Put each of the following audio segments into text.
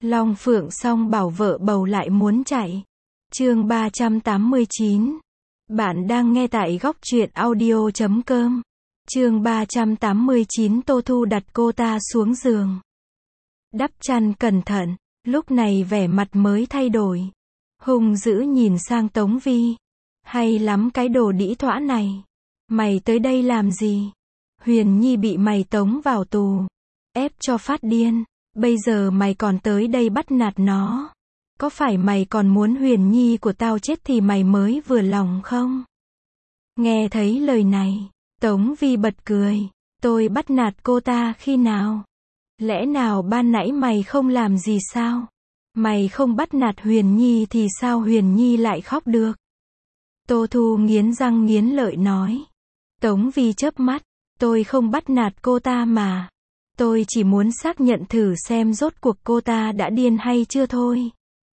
Long Phượng song bảo vợ bầu lại muốn chạy. Chương 389. Bạn đang nghe tại góc truyện audio.com. Chương 389. Tô Thu đặt cô ta xuống giường. Đắp chăn cẩn thận, lúc này vẻ mặt mới thay đổi. Hung dữ nhìn sang Tống Vi. Hay lắm cái đồ đĩ thõa này. Mày tới đây làm gì? Huyền Nhi bị mày tống vào tù. Ép cho phát điên. Bây giờ mày còn tới đây bắt nạt nó. Có phải mày còn muốn Huyền Nhi của tao chết thì mày mới vừa lòng không? Nghe thấy lời này, Tống Vi bật cười. Tôi bắt nạt cô ta khi nào? Lẽ nào ban nãy mày không làm gì sao? Mày không bắt nạt Huyền Nhi thì sao Huyền Nhi lại khóc được? Tô Thu nghiến răng nghiến lợi nói. Tống Vi chớp mắt. Tôi không bắt nạt cô ta mà. Tôi chỉ muốn xác nhận thử xem rốt cuộc cô ta đã điên hay chưa thôi.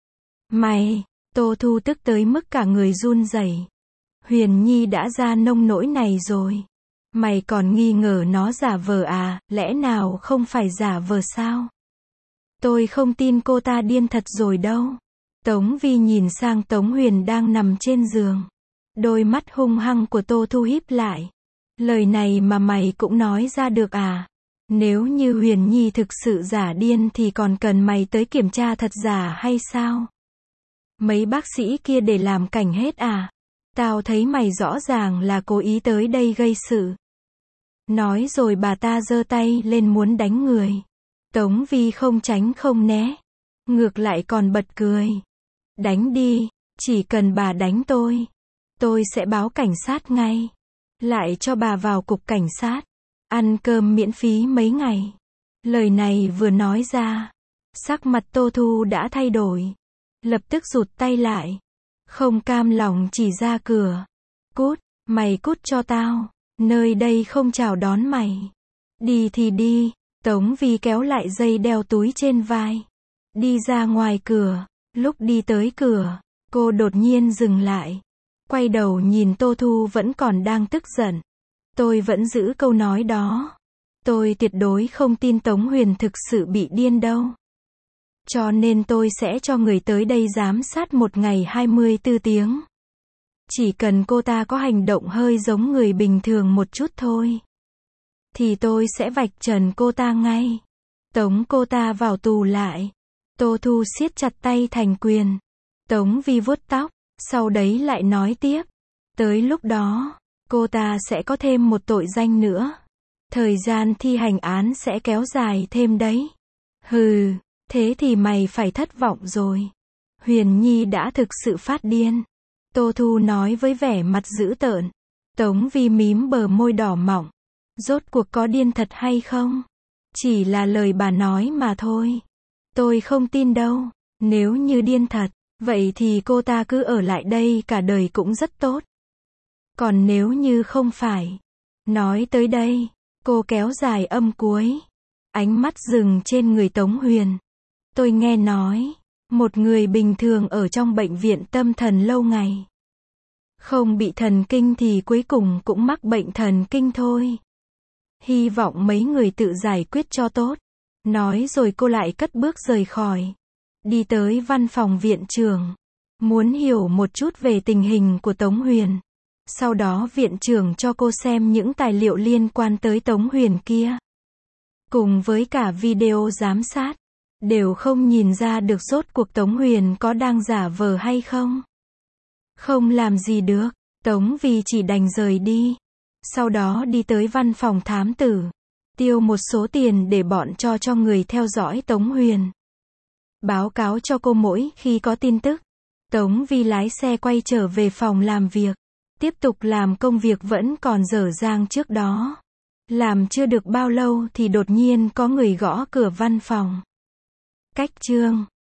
Mày, Tô Thu tức tới mức cả người run rẩy. Huyền Nhi đã ra nông nỗi này rồi. Mày còn nghi ngờ nó giả vờ à, lẽ nào không phải giả vờ sao? Tôi không tin cô ta điên thật rồi đâu. Tống Vi nhìn sang Tống Huyền đang nằm trên giường. Đôi mắt hung hăng của Tô Thu híp lại. Lời này mà mày cũng nói ra được à? Nếu như Huyền Nhi thực sự giả điên thì còn cần mày tới kiểm tra thật giả hay sao? Mấy bác sĩ kia để làm cảnh hết à? Tao thấy mày rõ ràng là cố ý tới đây gây sự. Nói rồi bà ta giơ tay lên muốn đánh người. Tống Vi không tránh không né. Ngược lại còn bật cười. Đánh đi, chỉ cần bà đánh tôi sẽ báo cảnh sát ngay. Lại cho bà vào cục cảnh sát. Ăn cơm miễn phí mấy ngày. Lời này vừa nói ra, sắc mặt Tô Thu đã thay đổi. Lập tức rụt tay lại. Không cam lòng chỉ ra cửa. Cút, mày cút cho tao. Nơi đây không chào đón mày. Đi thì đi. Tống Vi kéo lại dây đeo túi trên vai. Đi ra ngoài cửa. Lúc đi tới cửa, cô đột nhiên dừng lại. Quay đầu nhìn Tô Thu vẫn còn đang tức giận. Tôi vẫn giữ câu nói đó. Tôi tuyệt đối không tin Tống Huyền thực sự bị điên đâu. Cho nên tôi sẽ cho người tới đây giám sát một ngày 24 tiếng. Chỉ cần cô ta có hành động hơi giống người bình thường một chút thôi, thì tôi sẽ vạch trần cô ta ngay. Tống cô ta vào tù lại. Tô Thu siết chặt tay thành quyền. Tống Vi vuốt tóc, sau đấy lại nói tiếp. Tới lúc đó, cô ta sẽ có thêm một tội danh nữa. Thời gian thi hành án sẽ kéo dài thêm đấy. Hừ, thế thì mày phải thất vọng rồi. Huyền Nhi đã thực sự phát điên. Tô Thu nói với vẻ mặt dữ tợn. Tống Vi mím bờ môi đỏ mọng. Rốt cuộc có điên thật hay không? Chỉ là lời bà nói mà thôi. Tôi không tin đâu. Nếu như điên thật, vậy thì cô ta cứ ở lại đây cả đời cũng rất tốt. Còn nếu như không phải. Nói tới đây, cô kéo dài âm cuối. Ánh mắt dừng trên người Tống Huyền. Tôi nghe nói, một người bình thường ở trong bệnh viện tâm thần lâu ngày. Không bị thần kinh thì cuối cùng cũng mắc bệnh thần kinh thôi. Hy vọng mấy người tự giải quyết cho tốt. Nói rồi cô lại cất bước rời khỏi. Đi tới văn phòng viện trưởng. Muốn hiểu một chút về tình hình của Tống Huyền. Sau đó viện trưởng cho cô xem những tài liệu liên quan tới Tống Huyền kia. Cùng với cả video giám sát. Đều không nhìn ra được rốt cuộc Tống Huyền có đang giả vờ hay không. Không làm gì được. Tống Vi chỉ đành rời đi. Sau đó đi tới văn phòng thám tử. Tiêu một số tiền để bọn cho người theo dõi Tống Huyền. Báo cáo cho cô mỗi khi có tin tức. Tống Vi lái xe quay trở về phòng làm việc. Tiếp tục làm công việc vẫn còn dở dang trước đó. Làm chưa được bao lâu thì đột nhiên có người gõ cửa văn phòng. Cách chương